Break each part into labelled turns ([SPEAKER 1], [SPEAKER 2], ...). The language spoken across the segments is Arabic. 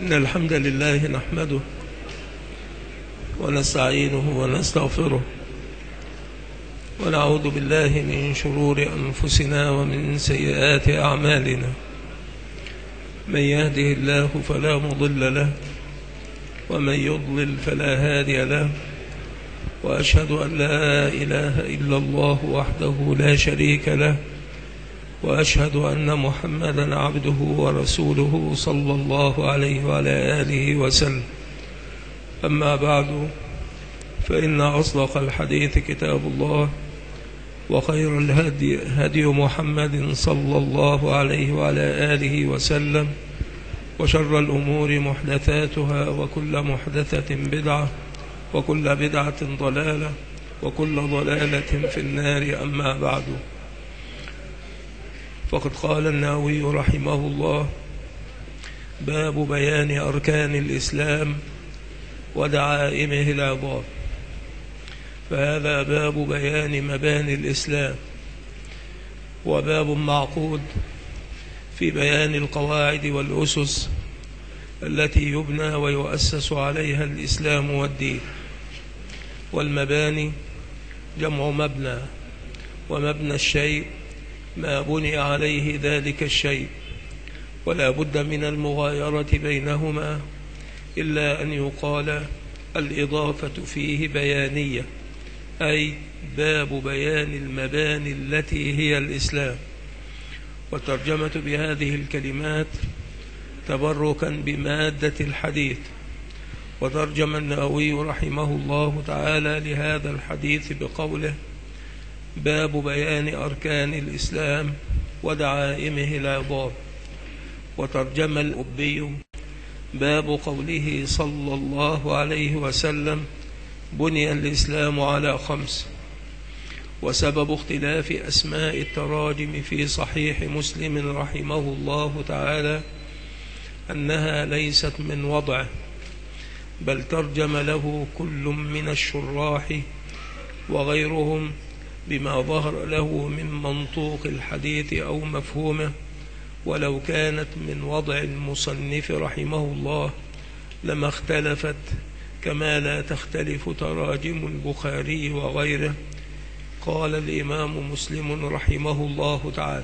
[SPEAKER 1] إن الحمد لله نحمده ونستعينه ونستغفره ونعوذ بالله من شرور أنفسنا ومن سيئات أعمالنا. من يهده الله فلا مضل له ومن يضلل فلا هادي له، وأشهد أن لا إله إلا الله وحده لا شريك له، وأشهد أن محمدا عبده ورسوله صلى الله عليه وعلى آله وسلم. أما بعد، فإن أصدق الحديث كتاب الله، وخير الهدي هدي محمد صلى الله عليه وعلى آله وسلم، وشر الأمور محدثاتها، وكل محدثة بدعة، وكل بدعة ضلالة، وكل ضلالة في النار. أما بعد، فقد قال النووي رحمه الله: باب بيان أركان الإسلام ودعائمه العظام. فهذا باب بيان مباني الإسلام، وباب معقود في بيان القواعد والأسس التي يبنى ويؤسس عليها الإسلام والدين. والمباني جمع مبنى، ومبنى الشيء ما بني عليه ذلك الشيء، ولا بد من المغايرة بينهما، إلا أن يقال الإضافة فيه بيانية، أي باب بيان المباني التي هي الإسلام. والترجمة بهذه الكلمات تبركا بمادة الحديث. وترجم النووي رحمه الله تعالى لهذا الحديث بقوله: باب بيان أركان الإسلام ودعائمه العظام. وترجم الأبي: باب قوله صلى الله عليه وسلم: بني الإسلام على 5. وسبب اختلاف أسماء التراجم في صحيح مسلم رحمه الله تعالى أنها ليست من وضعه، بل ترجم له كل من الشراح وغيرهم بما ظهر له من منطوق الحديث أو مفهومه. ولو كانت من وضع المصنف رحمه الله لما اختلفت، كما لا تختلف تراجم البخاري وغيره. قال الإمام مسلم رحمه الله تعالى: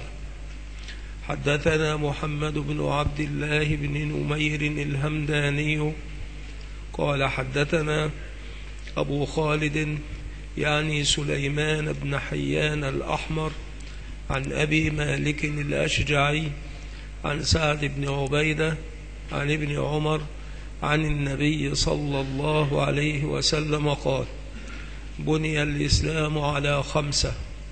[SPEAKER 1] حدثنا محمد بن عبد الله بن نمير الهمداني قال حدثنا أبو خالد يعني سليمان بن حيان الأحمر عن أبي مالك الأشجعي عن سعد بن عبيدة عن ابن عمر عن النبي صلى الله عليه وسلم قال: بني الإسلام على 5: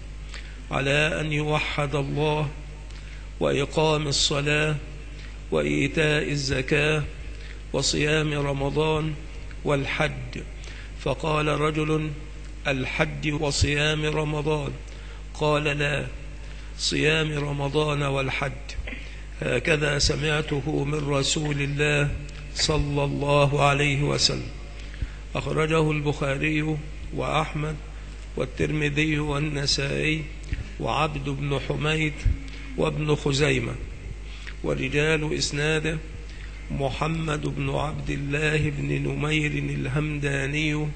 [SPEAKER 1] على أن يوحد الله، وإقام الصلاة، وإيتاء الزكاة، وصيام رمضان، والحج. فقال رجل: الحج وصيام رمضان؟ قال: لا، صيام رمضان والحج. هكذا سمعته من رسول الله صلى الله عليه وسلم. أخرجه البخاري وأحمد والترمذي والنسائي وعبد بن حميد وابن خزيمة. ورجال إسناده: محمد بن عبد الله بن نمير الهمداني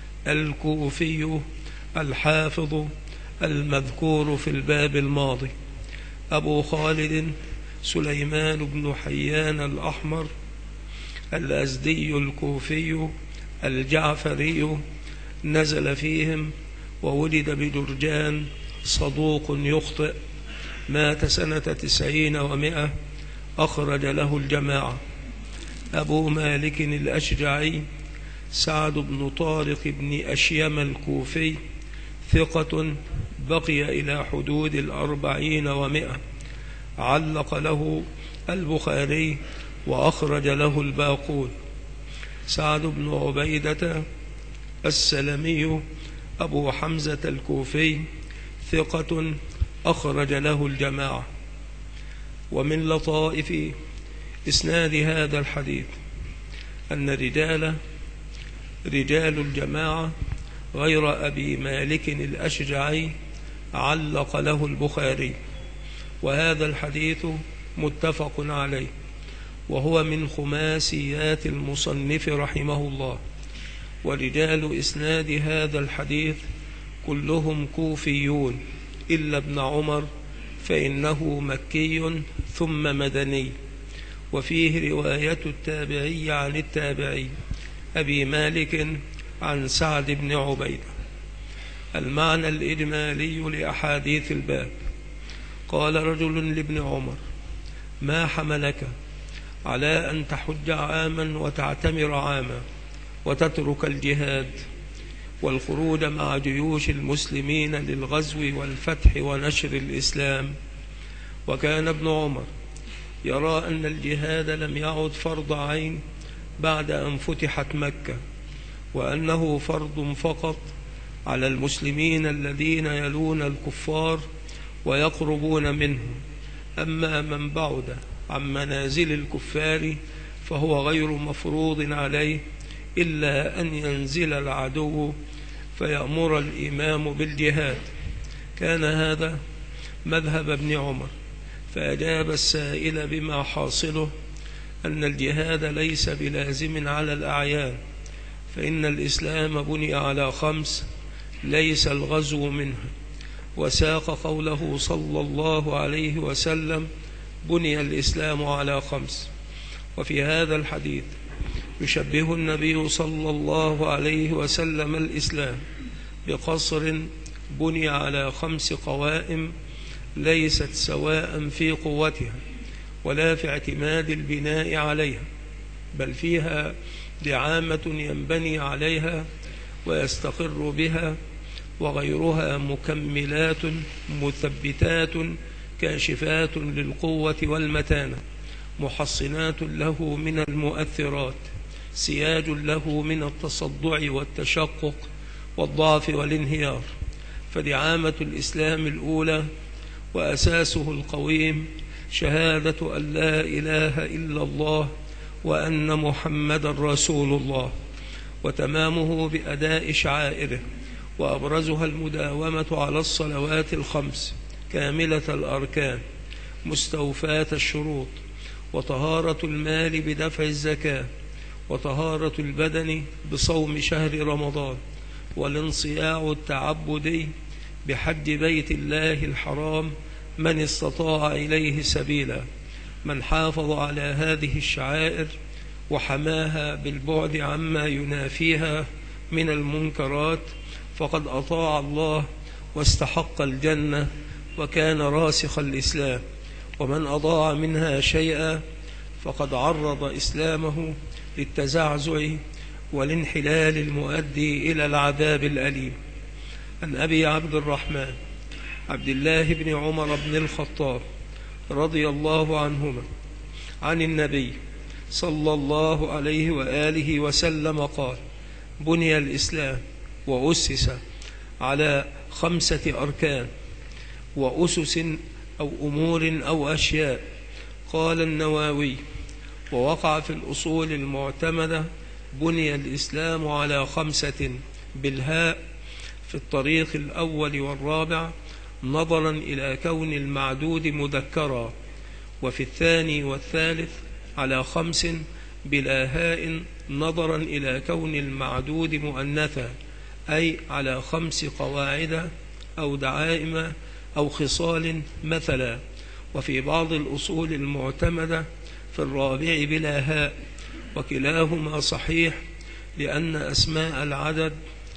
[SPEAKER 1] الكوفي الحافظ المذكور في الباب الماضي. أبو خالد سليمان بن حيان الأحمر الأزدي الكوفي الجعفري، نزل فيهم وولد بجرجان، صدوق يخطئ، مات سنة 90 و100، أخرج له الجماعة. أبو مالك الأشجعي سعد بن طارق بن أشيم الكوفي، ثقة، بقي إلى حدود 40 و100، علق له البخاري وأخرج له الباقون. سعد بن عبيدة السلمي أبو حمزة الكوفي، ثقة، أخرج له الجماعة. ومن لطائف إسناد هذا الحديث أن رجال الجماعة غير أبي مالك الأشجعي علق له البخاري، وهذا الحديث متفق عليه. وهو من خماسيات المصنف رحمه الله. ورجال إسناد هذا الحديث كلهم كوفيون إلا ابن عمر فإنه مكي ثم مدني. وفيه رواية التابعي عن التابعي أبي مالك عن سعد بن عبيدة. المعنى الإجمالي لأحاديث الباب: قال رجل لابن عمر: ما حملك على أن تحج عاما وتعتمر عاما وتترك الجهاد والخروج مع جيوش المسلمين للغزو والفتح ونشر الإسلام؟ وكان ابن عمر يرى أن الجهاد لم يعد فرض عين بعد أن فتحت مكة، وأنه فرض فقط على المسلمين الذين يلون الكفار ويقربون منهم، أما من بعد عن منازل الكفار فهو غير مفروض عليه إلا أن ينزل العدو فيأمر الإمام بالجهاد. كان هذا مذهب ابن عمر، فأجاب السائل بما حاصله أن الجهاد ليس بلازم على الأعيان، فإن الإسلام بني على 5 ليس الغزو منها. وساق قوله صلى الله عليه وسلم: بني الإسلام على 5. وفي هذا الحديث يشبه النبي صلى الله عليه وسلم الإسلام بقصر بني على 5 قوائم ليست سواء في قوتها ولا في اعتماد البناء عليها، بل فيها دعامة ينبني عليها ويستقر بها، وغيرها مكملات مثبتات كاشفات للقوة والمتانة، محصنات له من المؤثرات، سياج له من التصدع والتشقق والضعف والانهيار. فدعامة الإسلام الأولى وأساسه القويم شهادة أن لا إله إلا الله وأن محمدا رسول الله، وتمامه بأداء شعائره، وأبرزها المداومة على الصلوات 5 كاملة الأركان مستوفاة الشروط، وطهارة المال بدفع الزكاة، وطهارة البدن بصوم شهر رمضان، والانصياع التعبدي بحج بيت الله الحرام من استطاع إليه سبيلا. من حافظ على هذه الشعائر وحماها بالبعد عما ينافيها من المنكرات فقد أطاع الله واستحق الجنة وكان راسخ الإسلام. ومن أضاع منها شيئا فقد عرض إسلامه للتزعزع والانحلال المؤدي إلى العذاب الأليم. عن أبي عبد الرحمن عبد الله بن عمر بن الخطاب رضي الله عنهما عن النبي صلى الله عليه وآله وسلم قال: بني الإسلام وأسس على 5 أركان وأسس أو أمور أو أشياء. قال النووي: ووقع في الأصول المعتمدة بني الإسلام على 5 بالهاء في الطريق الأول والرابع نظرا إلى كون المعدود مذكرا، وفي الثاني والثالث على 5 بلا هاء نظرا إلى كون المعدود مؤنثا، أي على 5 قواعد أو دعائم أو خصال مثلا. وفي بعض الأصول المعتمدة في الرابع بلا هاء، وكلاهما صحيح لأن أسماء العدد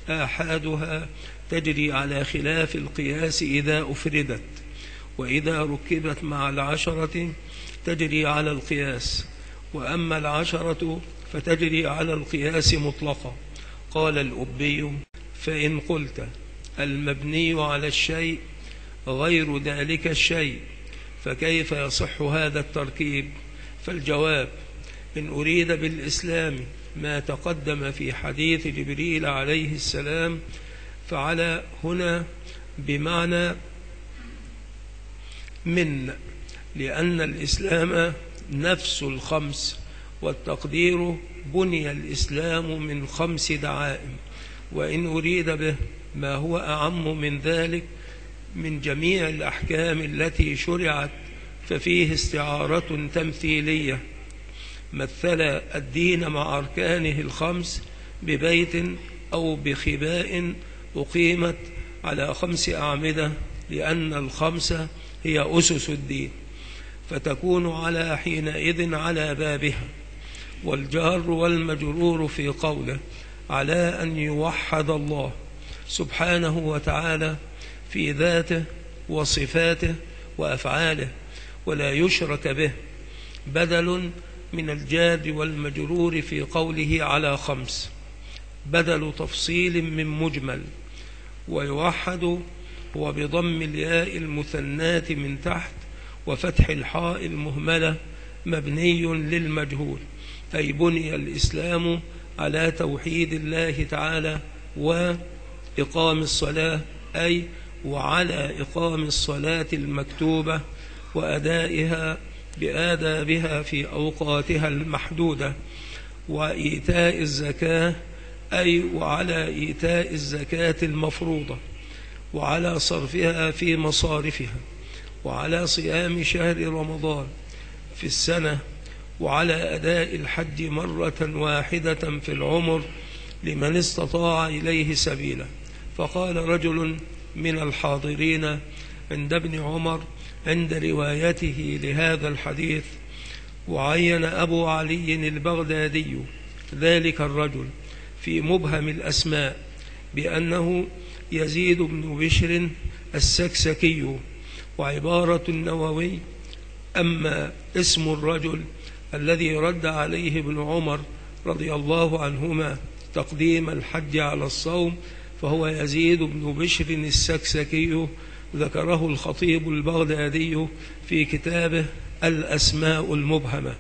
[SPEAKER 1] آحادها تجري على خلاف القياس إذا أفردت، وإذا ركبت مع 10 تجري على القياس، وأما 10 فتجري على القياس مطلقا. قال الأبي: فإن قلت المبني على الشيء غير ذلك الشيء فكيف يصح هذا التركيب؟ فالجواب: إن أريد بالإسلام ما تقدم في حديث جبريل عليه السلام فعلى هنا بمعنى من، لأن الإسلام نفس 5، والتقدير بني الإسلام من 5 دعائم. وإن أريد به ما هو أعم من ذلك من جميع الأحكام التي شرعت ففيه استعارة تمثيلية، مثل الدين مع أركانه الخمس ببيت أو بخباء أقيمت على 5 أعمدة، لأن الخمسة هي أسس الدين، فتكون على حينئذ على بابها. والجار والمجرور في قوله على أن يوحد الله سبحانه وتعالى في ذاته وصفاته وأفعاله ولا يشرك به، بدل من الجار والمجرور في قوله على 5، بدل تفصيل من مجمل. ويوحد هو بضم الياء المثناة من تحت وفتح الحاء المهملة مبني للمجهول، أي بني الإسلام على توحيد الله تعالى وإقام الصلاة، أي وعلى إقام الصلاة المكتوبة وأدائها بآدابها في أوقاتها المحدودة، وإيتاء الزكاة، أي وعلى إيتاء الزكاة المفروضة، وعلى صرفها في مصارفها، وعلى صيام شهر رمضان في السنة، وعلى أداء الحج مرة واحدة في العمر لمن استطاع إليه سبيلا. فقال رجل من الحاضرين عند ابن عمر عند روايته لهذا الحديث: وعين أبو علي البغدادي ذلك الرجل في مبهم الأسماء بأنه يزيد بن بشر السكسكي. وعبارة النووي: أما اسم الرجل الذي رد عليه ابن عمر رضي الله عنهما تقديم الحج على الصوم فهو يزيد بن بشر السكسكي، ذكره الخطيب البغدادي في كتابه الأسماء المبهمة.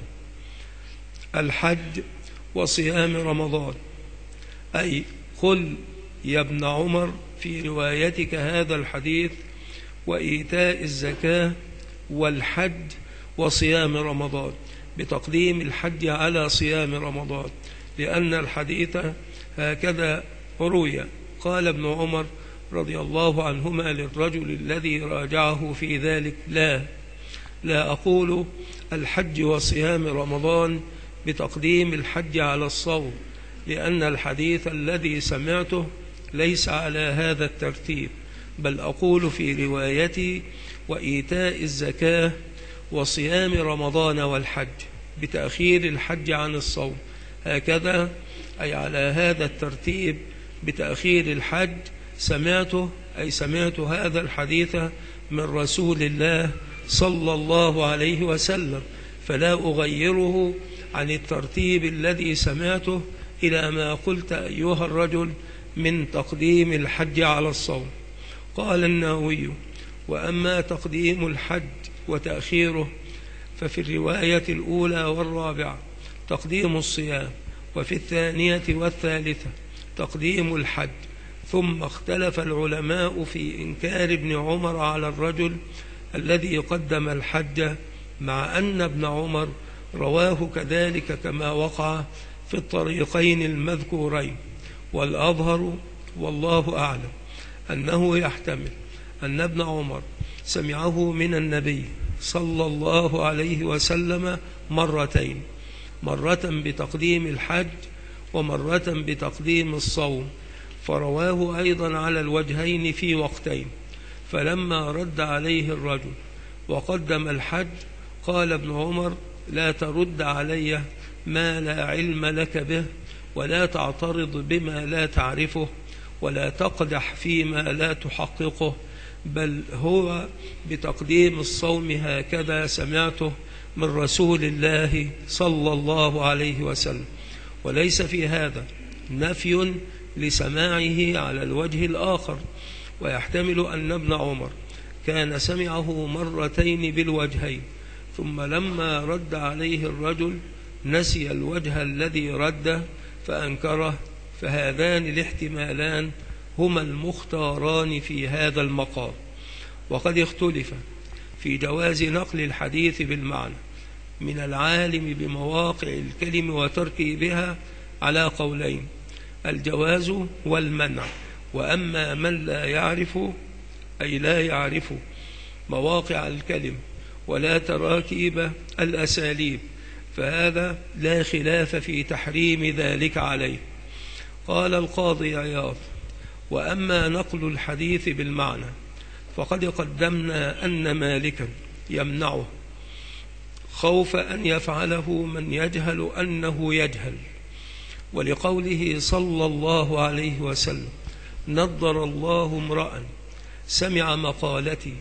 [SPEAKER 1] الحج وصيام رمضان، أي قل يا ابن عمر في روايتك هذا الحديث وإيتاء الزكاة والحج وصيام رمضان، بتقديم الحج على صيام رمضان، لأن الحديث هكذا روي. قال ابن عمر رضي الله عنهما للرجل الذي راجعه في ذلك: لا أقول الحج وصيام رمضان بتقديم الحج على الصوم، لأن الحديث الذي سمعته ليس على هذا الترتيب، بل أقول في روايتي وإيتاء الزكاة وصيام رمضان والحج بتأخير الحج عن الصوم، هكذا أي على هذا الترتيب بتأخير الحج سمعته، أي سمعت هذا الحديث من رسول الله صلى الله عليه وسلم، فلا أغيره عن الترتيب الذي سمعته إلى ما قلت أيها الرجل من تقديم الحج على الصوم. قال النووي: وأما تقديم الحج وتأخيره ففي الرواية الأولى والرابعة تقديم الصيام، وفي الثانية والثالثة تقديم الحج. ثم اختلف العلماء في إنكار ابن عمر على الرجل الذي قدم الحج، مع أن ابن عمر رواه كذلك كما وقع في الطريقين المذكورين. والأظهر والله أعلم أنه يحتمل أن ابن عمر سمعه من النبي صلى الله عليه وسلم مرتين، مرة بتقديم الحج ومرة بتقديم الصوم، فرواه أيضا على الوجهين في وقتين. فلما رد عليه الرجل وقدم الحج قال ابن عمر: لا ترد علي ما لا علم لك به، ولا تعترض بما لا تعرفه، ولا تقدح فيما لا تحققه، بل هو بتقديم الصوم هكذا سمعته من رسول الله صلى الله عليه وسلم. وليس في هذا نفي لسماعه على الوجه الآخر، ويحتمل أن ابن عمر كان سمعه مرتين بالوجهين، ثم لما رد عليه الرجل نسي الوجه الذي رد فأنكره، فهذان الاحتمالان هما المختاران في هذا المقام. وقد اختلف في جواز نقل الحديث بالمعنى من العالم بمواقع الكلم وتركيبها على قولين: الجواز والمنع. وأما من لا يعرف، أي لا يعرف مواقع الكلم ولا تراكيب الأساليب فهذا لا خلاف في تحريم ذلك عليه. قال القاضي عياض: وأما نقل الحديث بالمعنى فقد قدمنا أن مالكا يمنعه خوف أن يفعله من يجهل أنه يجهل، ولقوله صلى الله عليه وسلم: نضر الله امرأ سمع مقالتي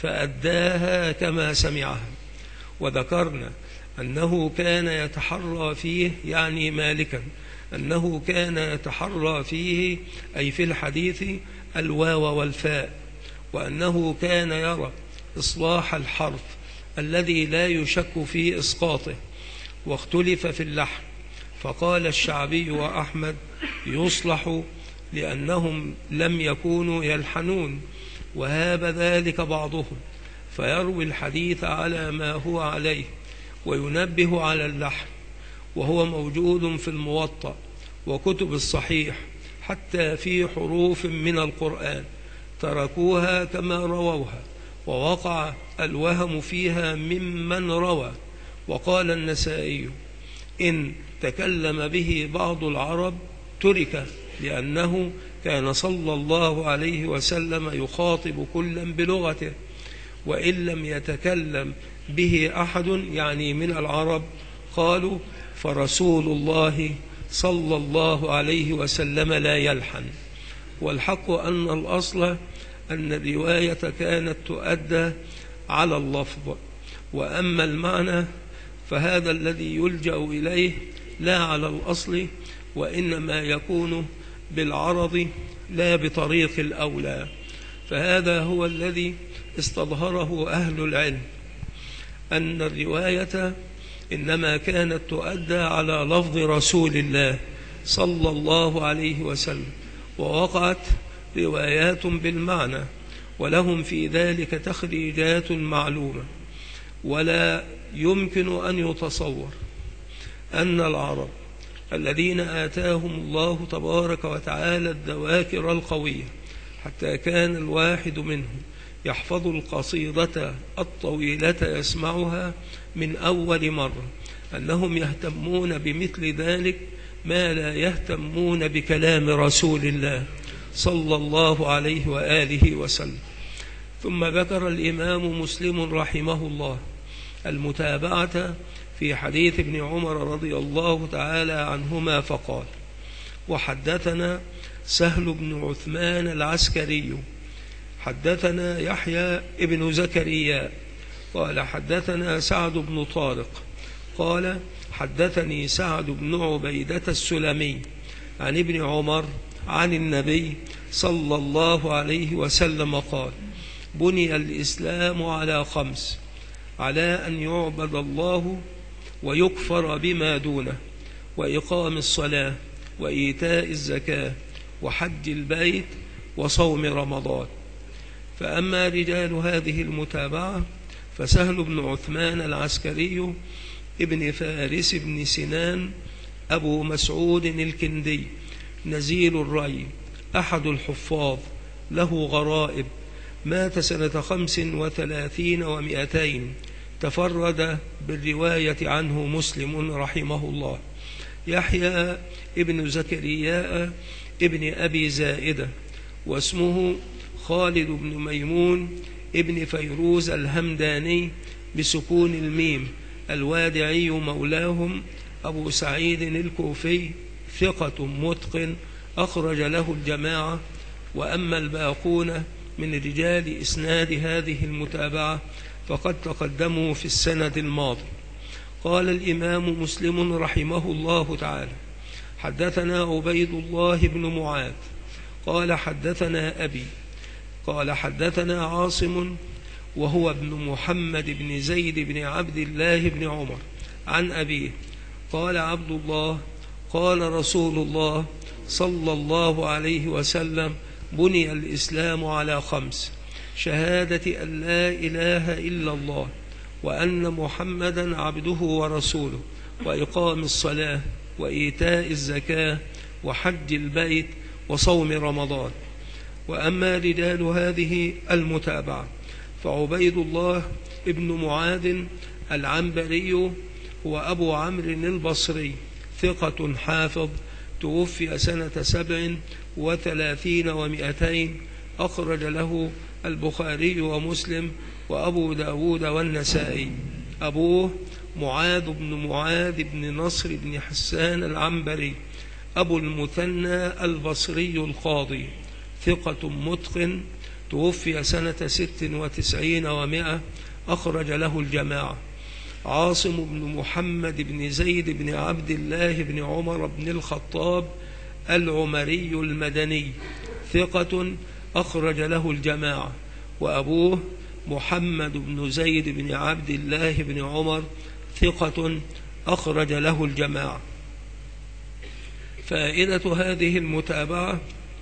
[SPEAKER 1] فأداها كما سمعها. وذكرنا أنه كان يتحرى فيه، يعني مالكا، أنه كان يتحرى فيه أي في الحديث الواو والفاء، وأنه كان يرى إصلاح الحرف الذي لا يشك في إسقاطه. واختلف في اللحن، فقال الشعبي وأحمد: يصلح لأنهم لم يكونوا يلحنون، وهاب ذلك بعضهم فيروي الحديث على ما هو عليه وينبه على اللحن، وهو موجود في الموطأ وكتب الصحيح، حتى في حروف من القرآن تركوها كما رووها، ووقع الوهم فيها ممن روى. وقال النسائي: إن تكلم به بعض العرب ترك، لأنه كان صلى الله عليه وسلم يخاطب كلا بلغته، وإن لم يتكلم به أحد يعني من العرب قالوا فرسول الله صلى الله عليه وسلم لا يلحن. والحق أن الأصل أن الرواية كانت تؤدى على اللفظ، وأما المعنى فهذا الذي يلجأ إليه لا على الأصل، وإنما يكون بالعرض لا بطريق الأولى. فهذا هو الذي استظهره أهل العلم، أن الرواية إنما كانت تؤدى على لفظ رسول الله صلى الله عليه وسلم، ووقعت روايات بالمعنى، ولهم في ذلك تخريجات معلومة. ولا يمكن أن يتصور أن العرب الذين آتاهم الله تبارك وتعالى الذواكر القوية حتى كان الواحد منهم يحفظ القصيدة الطويلة يسمعها من أول مرة، أنهم يهتمون بمثل ذلك ما لا يهتمون بكلام رسول الله صلى الله عليه وآله وسلم. ثم ذكر الإمام مسلم رحمه الله المتابعة في حديث ابن عمر رضي الله تعالى عنهما فقال: وحدثنا سهل بن عثمان العسكري حدثنا يحيى ابن زكريا قال حدثنا سعد بن طارق قال حدثني سعد بن عبيدة السلمي عن ابن عمر عن النبي صلى الله عليه وسلم قال: بني الإسلام على 5: على أن يعبد الله ويكفر بما دونه، وإقام الصلاة، وإيتاء الزكاة، وحج البيت، وصوم رمضان. فأما رجال هذه المتابعة فسهل بن عثمان العسكري ابن فارس بن سنان أبو مسعود الكندي نزيل الري، أحد الحفاظ، له غرائب، مات سنة 35 و200، تفرد بالرواية عنه مسلم رحمه الله. يحيى ابن زكريا ابن أبي زائدة، واسمه خالد بن ميمون ابن فيروز الهمداني بسكون الميم، الوادعي مولاهم، أبو سعيد الكوفي، ثقة متقن، أخرج له الجماعة. وأما الباقون من رجال إسناد هذه المتابعة فقد تقدموا في السند الماضي. قال الإمام مسلم رحمه الله تعالى: حدثنا عبيد الله بن معاذ قال حدثنا أبي قال حدثنا عاصم وهو ابن محمد بن زيد بن عبد الله بن عمر عن أبيه قال: عبد الله قال رسول الله صلى الله عليه وسلم: بني الإسلام على 5: شهادة أن لا إله إلا الله وأن محمدا عبده ورسوله، وإقام الصلاة، وإيتاء الزكاة، وحج البيت، وصوم رمضان. وأما رجال هذه المتابعة فعبيد الله ابن معاذ العنبري هو أبو عمرو البصري، ثقة حافظ، توفي سنة 37 و200، أخرج له البخاري ومسلم وأبو داود والنسائي. أبوه معاذ بن نصر بن حسان العنبري، أبو المثنى البصري القاضي، ثقة متقن، توفي سنة 96 و100، أخرج له الجماعة. عاصم بن محمد بن زيد بن عبد الله بن عمر بن الخطاب العمري المدني، ثقة، أخرج له الجماعة. وأبوه محمد بن زيد بن عبد الله بن عمر، ثقة، أخرج له الجماعة. فائدة هذه المتابعة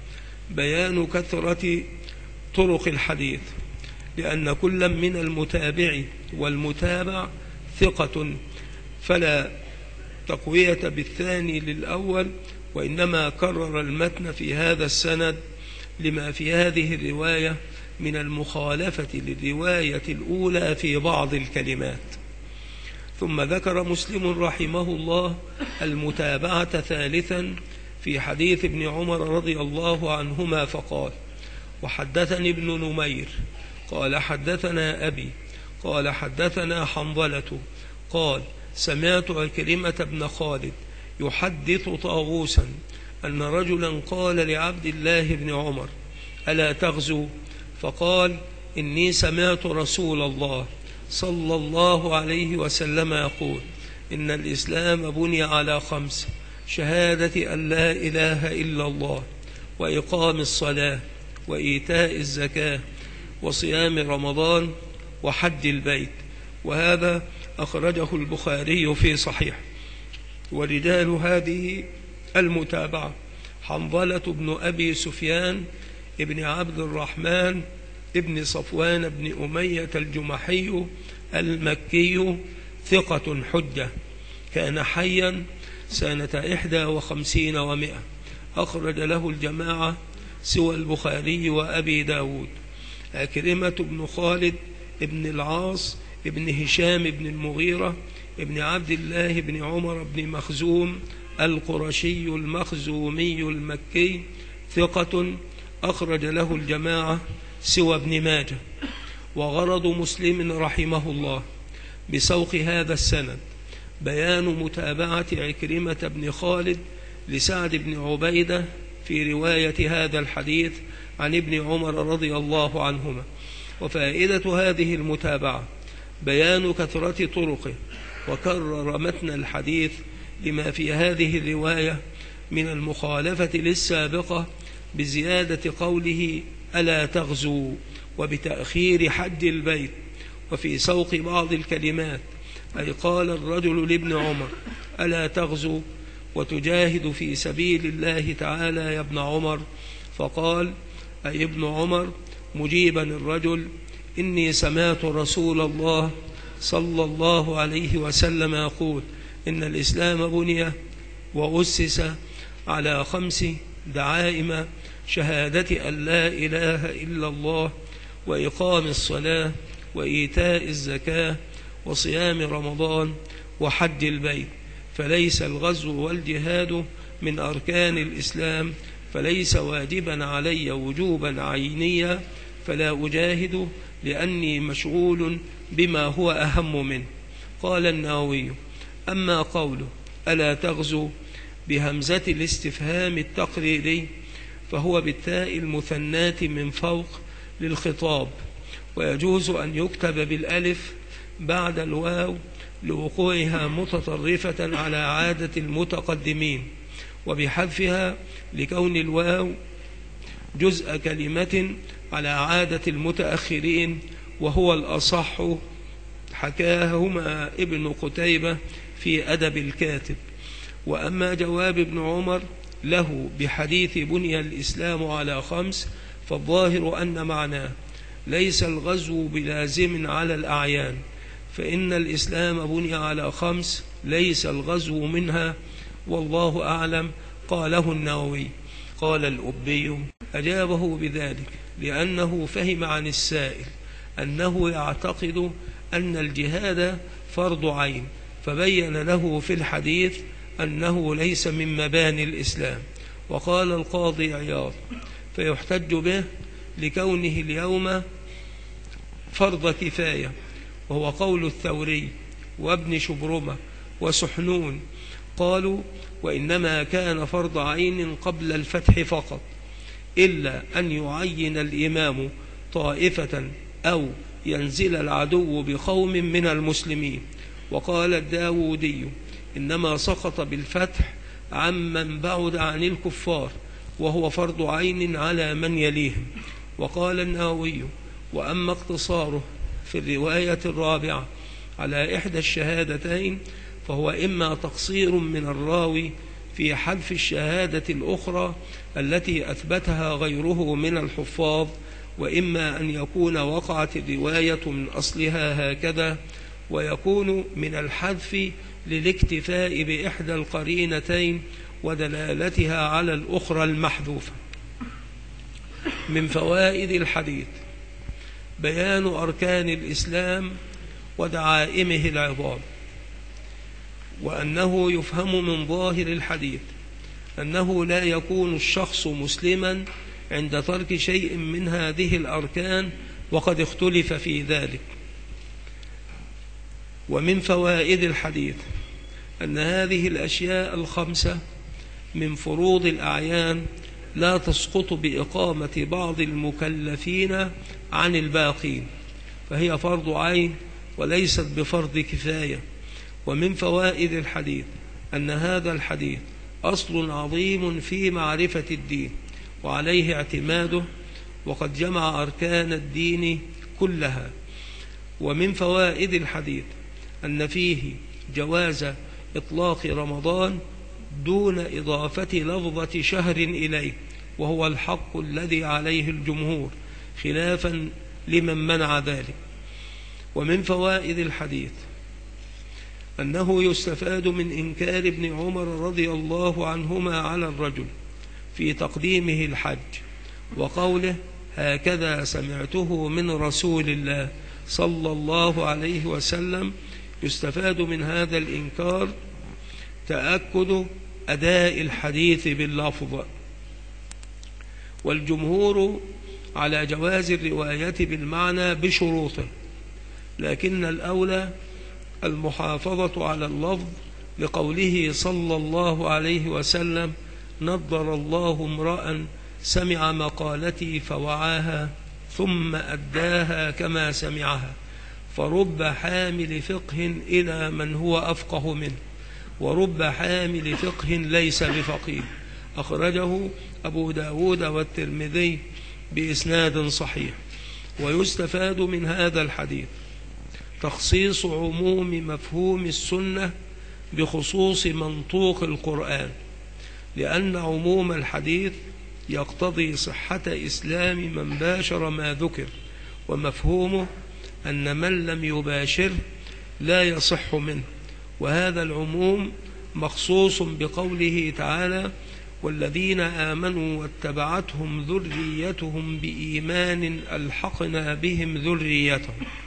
[SPEAKER 1] بيان كثرة طرق الحديث، لأن كل من المتابع والمتابع ثقة، فلا تقوية بالثاني للأول، وإنما كرر المتن في هذا السند لما في هذه الرواية من المخالفة للرواية الأولى في بعض الكلمات. ثم ذكر مسلم رحمه الله المتابعة ثالثا في حديث ابن عمر رضي الله عنهما فقال: وحدثني ابن نمير قال حدثنا أبي قال حدثنا حنظلة قال: سمعت عكرمة بن خالد يحدث طاووسا أن رجلا قال لعبد الله بن عمر: ألا تغزو؟ فقال: إني سمعت رسول الله صلى الله عليه وسلم يقول: إن الإسلام بني على 5: شهادة أن لا إله إلا الله، وإقام الصلاة، وإيتاء الزكاة، وصيام رمضان، وحج البيت. وهذا أخرجه البخاري في صحيح. ورجال هذه المتابعة: حنظلة بن أبي سفيان ابن عبد الرحمن ابن صفوان بن أمية الجمحي المكي، ثقة حجة، كان حيا سنة 51 و100، أخرج له الجماعة سوى البخاري وأبي داود. عكرمة بن خالد ابن العاص ابن هشام بن المغيرة ابن عبد الله بن عمر بن مخزوم القرشي المخزومي المكي، ثقة، أخرج له الجماعة سوى ابن ماجه. وغرض مسلم رحمه الله بسوق هذا السند بيان متابعة عكرمة بن خالد لسعد بن عبيدة في رواية هذا الحديث عن ابن عمر رضي الله عنهما. وفائدة هذه المتابعة بيان كثرة طرقه، وكرر متن الحديث لما في هذه الرواية من المخالفة للسابقة بزيادة قوله: ألا تغزو، وبتأخير حج البيت، وفي سوق بعض الكلمات: أي قال الرجل لابن عمر: ألا تغزو وتجاهد في سبيل الله تعالى يا ابن عمر؟ فقال أي ابن عمر مجيبا الرجل: إني سمعت رسول الله صلى الله عليه وسلم يقول: إن الإسلام بني وأسس على 5 دعائم: شهادة أن لا إله إلا الله، وإقام الصلاة، وإيتاء الزكاة، وصيام رمضان، وحج البيت. فليس الغزو والجهاد من أركان الإسلام، فليس واجبا علي وجوبا عينيا، فلا أجاهد لأني مشغول بما هو أهم منه. قال النووي: أما قوله ألا تغزو بهمزة الاستفهام التقريري فهو بالتاء المثناة من فوق للخطاب، ويجوز أن يكتب بالألف بعد الواو لوقوعها متطرفة على عادة المتقدمين، وبحذفها لكون الواو جزء كلمة على عادة المتأخرين، وهو الأصح، حكاهما ابن قتيبة في أدب الكاتب. وأما جواب ابن عمر له بحديث بني الإسلام على 5 فالظاهر أن معناه ليس الغزو بلازم على الأعيان، فإن الإسلام بني على 5 ليس الغزو منها، والله أعلم. قاله النووي. قال الأبي: أجابه بذلك لأنه فهم عن السائل أنه يعتقد أن الجهاد فرض عين، فبين له في الحديث أنه ليس من مباني الإسلام. وقال القاضي عياض: فيحتج به لكونه اليوم فرض كفاية، وهو قول الثوري وابن شبرمة وسحنون. قالوا: وإنما كان فرض عين قبل الفتح فقط، إلا أن يعين الإمام طائفة أو ينزل العدو بقوم من المسلمين. وقال الداودي: إنما سقط بالفتح عمن بعد عن الكفار، وهو فرض عين على من يليهم. وقال النووي: وأما اقتصاره في الرواية الرابعة على إحدى الشهادتين فهو إما تقصير من الراوي في حذف الشهادة الأخرى التي أثبتها غيره من الحفاظ، وإما أن يكون وقعت الرواية من أصلها هكذا، ويكون من الحذف للاكتفاء بإحدى القرينتين ودلالتها على الأخرى المحذوفة. من فوائد الحديث بيان أركان الإسلام ودعائمه العظام، وأنه يفهم من ظاهر الحديث أنه لا يكون الشخص مسلما عند ترك شيء من هذه الأركان، وقد اختلف في ذلك. ومن فوائد الحديث أن هذه الأشياء الخمسة من فروض الأعيان لا تسقط بإقامة بعض المكلفين عن الباقين، فهي فرض عين وليست بفرض كفاية. ومن فوائد الحديث أن هذا الحديث أصل عظيم في معرفة الدين وعليه اعتماده، وقد جمع أركان الدين كلها. ومن فوائد الحديث أن فيه جواز إطلاق رمضان دون إضافة لفظة شهر إليه، وهو الحق الذي عليه الجمهور، خلافا لمن منع ذلك. ومن فوائد الحديث أنه يستفاد من إنكار ابن عمر رضي الله عنهما على الرجل في تقديمه الحج، وقوله: هكذا سمعته من رسول الله صلى الله عليه وسلم. يستفاد من هذا الإنكار تأكد أداء الحديث باللفظ، والجمهور على جواز الرواية بالمعنى بشروطه، لكن الأولى المحافظة على اللفظ لقوله صلى الله عليه وسلم: نضر الله امرأ سمع مقالتي فوعاها ثم أداها كما سمعها، فرب حامل فقه إلى من هو أفقه منه، ورب حامل فقه ليس بفقيه. أخرجه أبو داود والترمذي بإسناد صحيح. ويستفاد من هذا الحديث تخصيص عموم مفهوم السنة بخصوص منطوق القرآن، لأن عموم الحديث يقتضي صحة إسلام من باشر ما ذكر، ومفهومه أن من لم يباشره لا يصح منه. وهذا العموم مخصوص بقوله تعالى: والذين آمنوا واتبعتهم ذريتهم بإيمان ألحقنا بهم ذريتهم.